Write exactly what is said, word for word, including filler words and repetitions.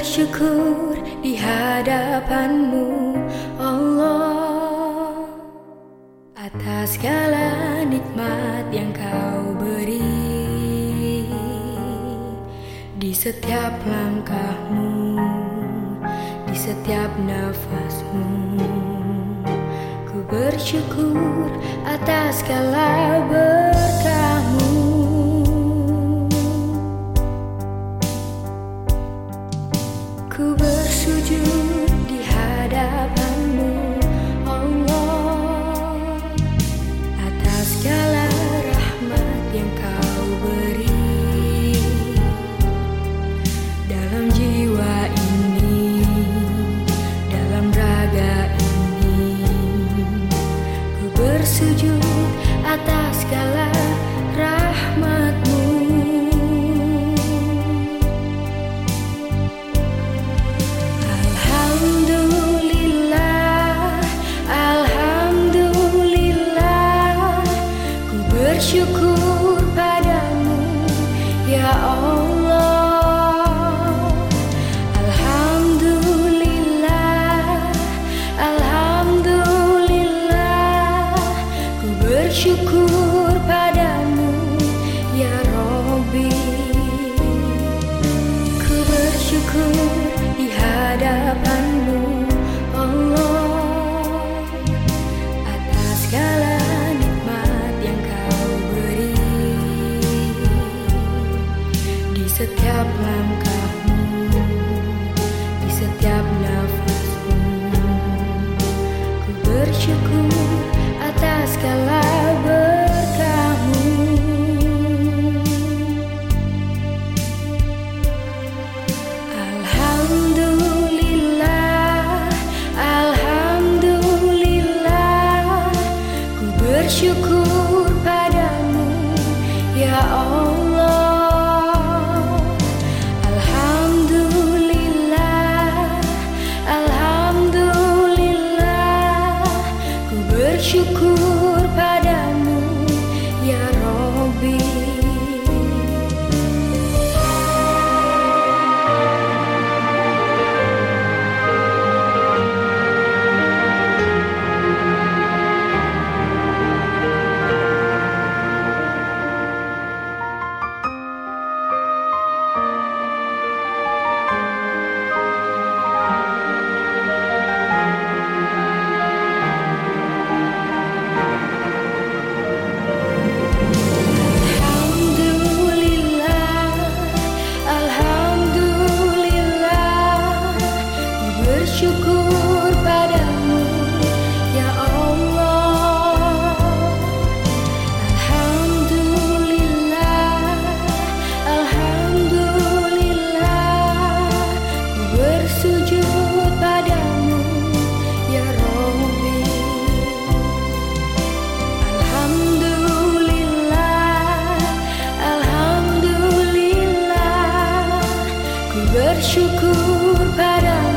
bersyukur di hadapan-Mu, Allah, atas segala nikmat yang Kau beri. Di setiap langkah-Mu, di setiap nafas-Mu, ku bersyukur atas segala berkah-Mu. Ku bersujud di hadapan-Mu, Allah, atas segala rahmat yang Kau beri. Dalam jiwa ini, dalam raga ini, ku bersujud atas segala rahmat-Mu. Bersyukur padamu, ya Allah. Alhamdulillah, Alhamdulillah. Ku bersyukur padamu, ya Rabbi. Ku bersyukur di hadapan-Mu, Allah, atas segala setiap langkah-Mu, di setiap nafas-Mu, ku bersyukur atas segala berkah-Mu. Alhamdulillah, Alhamdulillah. Ku bersyukur padamu, ya Allah. Bersyukur padamu, ya Rabbi. Bersyukur padamu, ya Allah. Alhamdulillah, Alhamdulillah. Ku bersujud padamu, ya Rabbi. Alhamdulillah, Alhamdulillah. Ku bersyukur padamu,